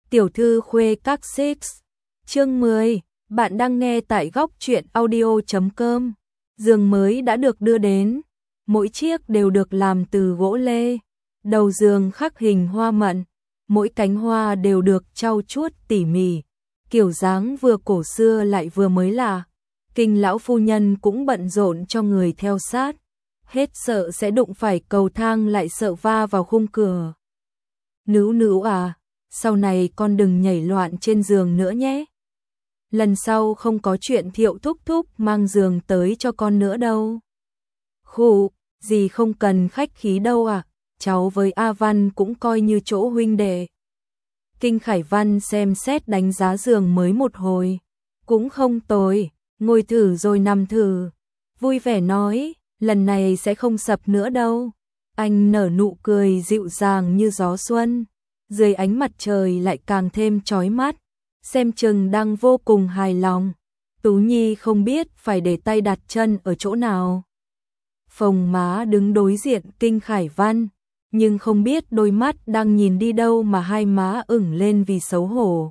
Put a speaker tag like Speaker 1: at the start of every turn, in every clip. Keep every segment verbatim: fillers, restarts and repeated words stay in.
Speaker 1: Tiểu thư khuê các six. Chương mười. Bạn đang nghe tại góc truyện audio chấm com. Giường mới đã được đưa đến. Mỗi chiếc đều được làm từ gỗ lê. Đầu giường khắc hình hoa mận. Mỗi cánh hoa đều được trau chuốt tỉ mỉ. Kiểu dáng vừa cổ xưa lại vừa mới lạ. Kinh lão phu nhân cũng bận rộn cho người theo sát. Hết sợ sẽ đụng phải cầu thang lại sợ va vào khung cửa. Nữ nữ à, sau này con đừng nhảy loạn trên giường nữa nhé. Lần sau không có chuyện Thiệu thúc thúc mang giường tới cho con nữa đâu. Khụ, gì không cần khách khí đâu à, cháu với A Văn cũng coi như chỗ huynh đệ. Kinh Khải Văn xem xét đánh giá giường mới một hồi, cũng không tồi, ngồi thử rồi nằm thử. Vui vẻ nói, lần này sẽ không sập nữa đâu. Anh nở nụ cười dịu dàng như gió xuân, dưới ánh mặt trời lại càng thêm chói mắt, xem chừng đang vô cùng hài lòng. Tú Nhi không biết phải để tay đặt chân ở chỗ nào. Phồng má đứng đối diện Kinh Khải Văn, nhưng không biết đôi mắt đang nhìn đi đâu mà hai má ửng lên vì xấu hổ.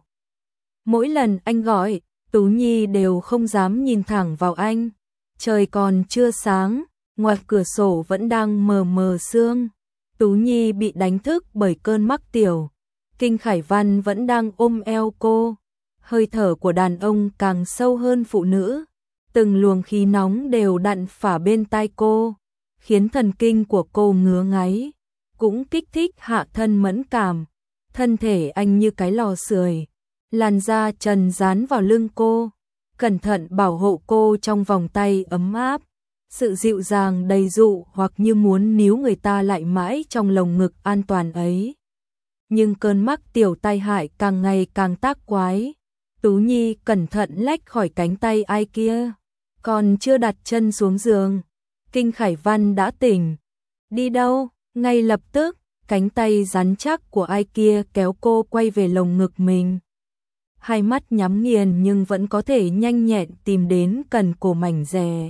Speaker 1: Mỗi lần anh gọi, Tú Nhi đều không dám nhìn thẳng vào anh. Trời còn chưa sáng, ngoài cửa sổ vẫn đang mờ mờ sương. Tú Nhi bị đánh thức bởi cơn mắc tiểu. Kinh Khải Văn vẫn đang ôm eo cô. Hơi thở của đàn ông càng sâu hơn phụ nữ. Từng luồng khí nóng đều đặn phả bên tai cô, khiến thần kinh của cô ngứa ngáy, cũng kích thích hạ thân mẫn cảm. Thân thể anh như cái lò sưởi, làn da trần dán vào lưng cô, cẩn thận bảo hộ cô trong vòng tay ấm áp. Sự dịu dàng đầy dụ hoặc như muốn níu người ta lại mãi trong lồng ngực an toàn ấy. Nhưng cơn mắc tiểu tai hại càng ngày càng tác quái. Tú Nhi cẩn thận lách khỏi cánh tay ai kia. Còn chưa đặt chân xuống giường, Kinh Khải Văn đã tỉnh. Đi đâu? Ngay lập tức, cánh tay rắn chắc của ai kia kéo cô quay về lồng ngực mình. Hai mắt nhắm nghiền nhưng vẫn có thể nhanh nhẹn tìm đến cần cổ mảnh dè.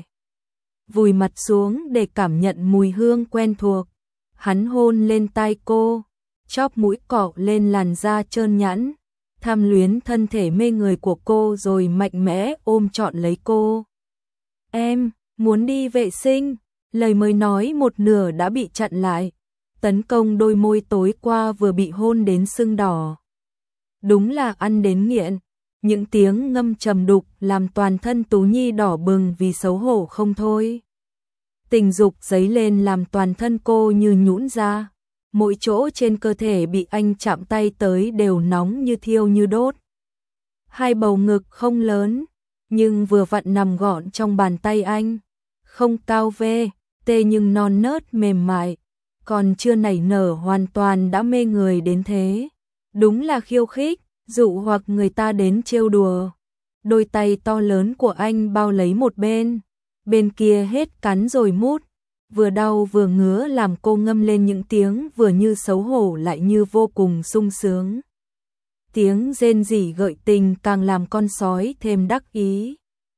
Speaker 1: Vùi mặt xuống để cảm nhận mùi hương quen thuộc. Hắn hôn lên tai cô, chóp mũi cọ lên làn da trơn nhẵn, tham luyến thân thể mê người của cô rồi mạnh mẽ ôm trọn lấy cô. Em, muốn đi vệ sinh, lời mới nói một nửa đã bị chặn lại. Tấn công đôi môi tối qua vừa bị hôn đến sưng đỏ. Đúng là ăn đến nghiện. Những tiếng ngâm trầm đục làm toàn thân Tú Nhi đỏ bừng vì xấu hổ không thôi. Tình dục dấy lên làm toàn thân cô như nhũn ra. Mỗi chỗ trên cơ thể bị anh chạm tay tới đều nóng như thiêu như đốt. Hai bầu ngực không lớn, nhưng vừa vặn nằm gọn trong bàn tay anh. Không cao vê, tê nhưng non nớt mềm mại. Còn chưa nảy nở hoàn toàn đã mê người đến thế. Đúng là khiêu khích, dụ hoặc người ta đến trêu đùa. Đôi tay to lớn của anh bao lấy một bên, bên kia hết cắn rồi mút, vừa đau vừa ngứa làm cô ngâm lên những tiếng vừa như xấu hổ lại như vô cùng sung sướng. Tiếng rên rỉ gợi tình càng làm con sói thêm đắc ý.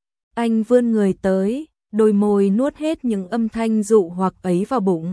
Speaker 1: Anh vươn người tới, đôi môi nuốt hết những âm thanh dụ hoặc ấy vào bụng.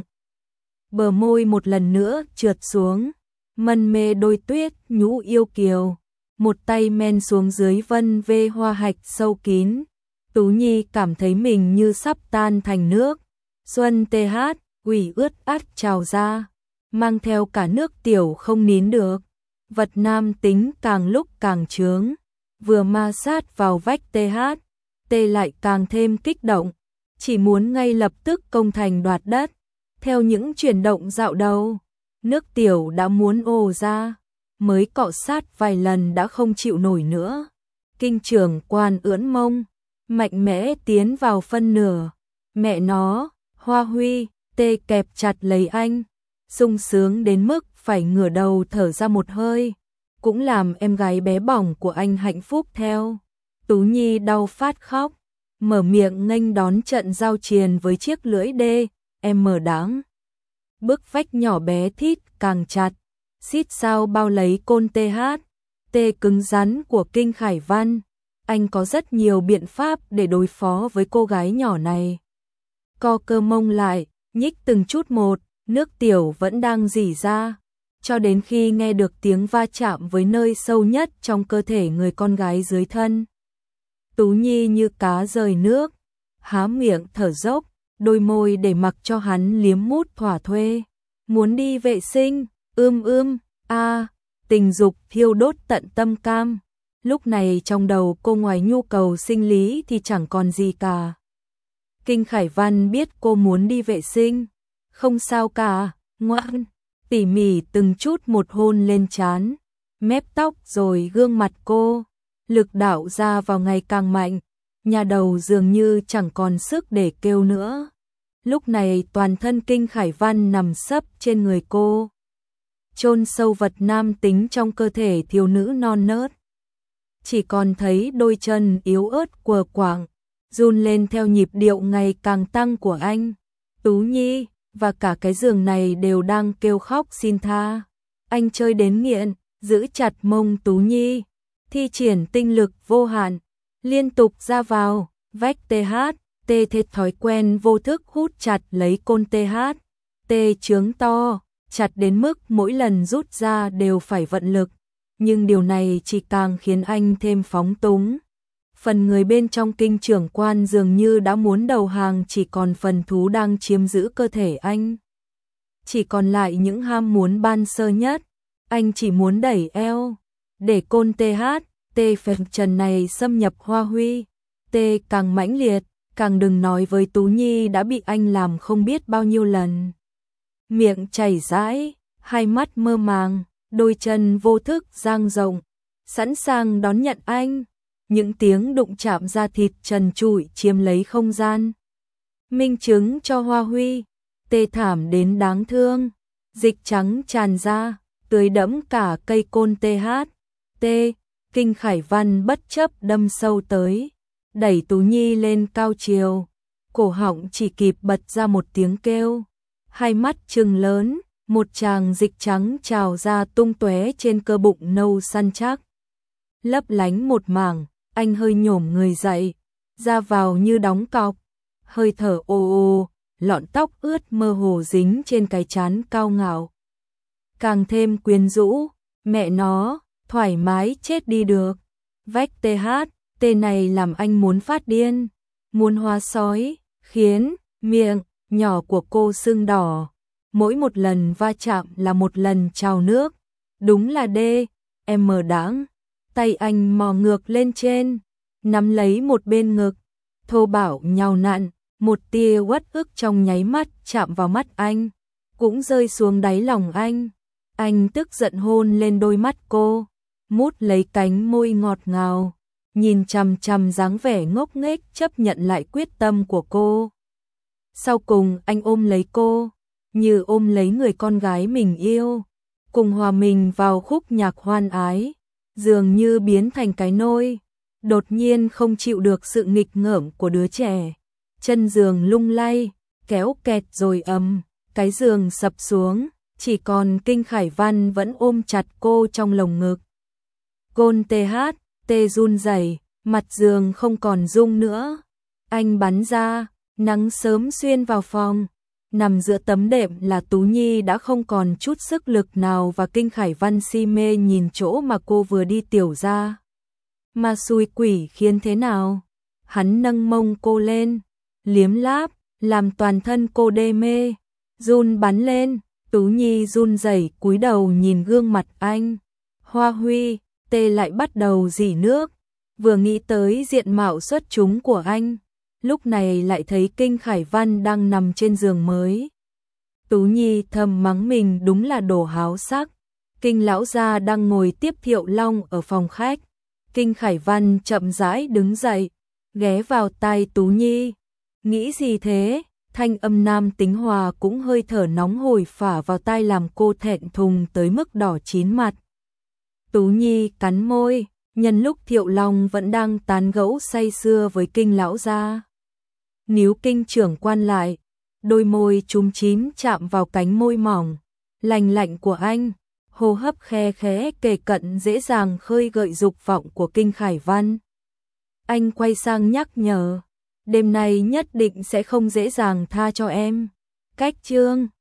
Speaker 1: Bờ môi một lần nữa trượt xuống, mân mê đôi tuyết nhũ yêu kiều, một tay men xuống dưới vân vê hoa hạch sâu kín. Tú Nhi cảm thấy mình như sắp tan thành nước. Xuân tê hát, ủy ướt át trào ra, mang theo cả nước tiểu không nín được. Vật nam tính càng lúc càng trướng, vừa ma sát vào vách tê hát, tê lại càng thêm kích động, chỉ muốn ngay lập tức công thành đoạt đất. Theo những chuyển động dạo đầu, nước tiểu đã muốn ồ ra, mới cọ sát vài lần đã không chịu nổi nữa. Kinh trưởng quan ưỡn mông, mạnh mẽ tiến vào phân nửa. Mẹ nó, Hoa Huy, tê kẹp chặt lấy anh, sung sướng đến mức phải ngửa đầu thở ra một hơi, cũng làm em gái bé bỏng của anh hạnh phúc theo. Tú Nhi đau phát khóc, mở miệng nghênh đón trận giao triền với chiếc lưỡi đê, em mở đáng. Bức vách nhỏ bé thít càng chặt, xít sao bao lấy côn tê hát, tê cứng rắn của Kinh Khải Văn. Anh có rất nhiều biện pháp để đối phó với cô gái nhỏ này. Co cơ mông lại, nhích từng chút một, nước tiểu vẫn đang rỉ ra. cho đến khi nghe được tiếng va chạm với nơi sâu nhất trong cơ thể người con gái dưới thân. Tú Nhi như cá rời nước, há miệng thở dốc, đôi môi để mặc cho hắn liếm mút thỏa thuê. Muốn đi vệ sinh, ưm ưm, a, tình dục thiêu đốt tận tâm cam. Lúc này trong đầu cô ngoài nhu cầu sinh lý thì chẳng còn gì cả. Kinh Khải Văn biết cô muốn đi vệ sinh. Không sao cả, ngoan. Tỉ mỉ từng chút một hôn lên trán, mép tóc rồi gương mặt cô. Lực đạo ra vào ngày càng mạnh, nhà đầu dường như chẳng còn sức để kêu nữa. Lúc này toàn thân Kinh Khải Văn nằm sấp trên người cô, chôn sâu vật nam tính trong cơ thể thiếu nữ non nớt. Chỉ còn thấy đôi chân yếu ớt quờ quạng, run lên theo nhịp điệu ngày càng tăng của anh. Tú Nhi, và cả cái giường này đều đang kêu khóc xin tha. Anh chơi đến nghiện, giữ chặt mông Tú Nhi, thi triển tinh lực vô hạn, liên tục ra vào, vách tê hát, tê thết thói quen vô thức hút chặt lấy côn tê hát, tê trướng to, chặt đến mức mỗi lần rút ra đều phải vận lực, nhưng điều này chỉ càng khiến anh thêm phóng túng. Phần người bên trong Kinh trưởng quan dường như đã muốn đầu hàng, chỉ còn phần thú đang chiếm giữ cơ thể anh. Chỉ còn lại những ham muốn ban sơ nhất, anh chỉ muốn đẩy eo, để côn tê hát, tê phèn trần này xâm nhập Hoa Huy, tê càng mãnh liệt, càng đừng nói với Tú Nhi đã bị anh làm không biết bao nhiêu lần. Miệng chảy rãi, hai mắt mơ màng, đôi chân vô thức dang rộng, sẵn sàng đón nhận anh. Những tiếng đụng chạm da thịt trần trụi chiếm lấy không gian. Minh chứng cho Hoa Huy, tê thảm đến đáng thương, dịch trắng tràn ra, tưới đẫm cả cây côn tê hát. Tê, Kinh Khải Văn bất chấp đâm sâu tới, đẩy Tú Nhi lên cao chiều, cổ họng chỉ kịp bật ra một tiếng kêu. Hai mắt trừng lớn, một tràng dịch trắng trào ra tung tóe trên cơ bụng nâu săn chắc. Lấp lánh một mảng, anh hơi nhổm người dậy, ra vào như đóng cọc, hơi thở ồ ồ, lọn tóc ướt mơ hồ dính trên cái trán cao ngạo. Càng thêm quyến rũ, mẹ nó, thoải mái chết đi được. Vách tê hát, tê này làm anh muốn phát điên, muốn hóa sói, khiến miệng nhỏ của cô sưng đỏ. Mỗi một lần va chạm là một lần trào nước, đúng là đê, em mờ đáng. Tay anh mò ngược lên trên, nắm lấy một bên ngực, thô bạo nhào nặn, một tia uất ức trong nháy mắt chạm vào mắt anh, cũng rơi xuống đáy lòng anh. Anh tức giận hôn lên đôi mắt cô, mút lấy cánh môi ngọt ngào, nhìn chằm chằm dáng vẻ ngốc nghếch chấp nhận lại quyết tâm của cô. Sau cùng anh ôm lấy cô, như ôm lấy người con gái mình yêu, cùng hòa mình vào khúc nhạc hoan ái. Dường như biến thành cái nôi, đột nhiên không chịu được sự nghịch ngợm của đứa trẻ. Chân giường lung lay, kéo kẹt rồi ầm, cái giường sập xuống, chỉ còn Kinh Khải Văn vẫn ôm chặt cô trong lồng ngực. Côn tê hát, tê run rẩy, mặt giường không còn rung nữa. Anh bắn ra, nắng sớm xuyên vào phòng. Nằm giữa tấm đệm là Tú Nhi đã không còn chút sức lực nào, và Kinh Khải Văn si mê nhìn chỗ mà cô vừa đi tiểu ra. Mà xui quỷ khiến thế nào? Hắn nâng mông cô lên, liếm láp, làm toàn thân cô đê mê, run bắn lên. Tú Nhi run rẩy cúi đầu nhìn gương mặt anh. Hoa Huy, tê lại bắt đầu rỉ nước, vừa nghĩ tới diện mạo xuất chúng của anh. Lúc này lại thấy Kinh Khải Văn đang nằm trên giường mới. Tú Nhi thầm mắng mình đúng là đồ háo sắc. Kinh lão gia đang ngồi tiếp Thiệu Long ở phòng khách. Kinh Khải Văn chậm rãi đứng dậy, ghé vào tai Tú Nhi. Nghĩ gì thế? Thanh âm nam tính hòa cũng hơi thở nóng hổi phả vào tai làm cô thẹn thùng tới mức đỏ chín mặt. Tú Nhi cắn môi, nhân lúc Thiệu Long vẫn đang tán gẫu say sưa với Kinh lão gia. Níu Kinh trưởng quan lại, đôi môi chúm chím chạm vào cánh môi mỏng, lành lạnh của anh, hô hấp khe khẽ kề cận dễ dàng khơi gợi dục vọng của Kinh Khải Văn. Anh quay sang nhắc nhở, đêm nay nhất định sẽ không dễ dàng tha cho em. Cách chương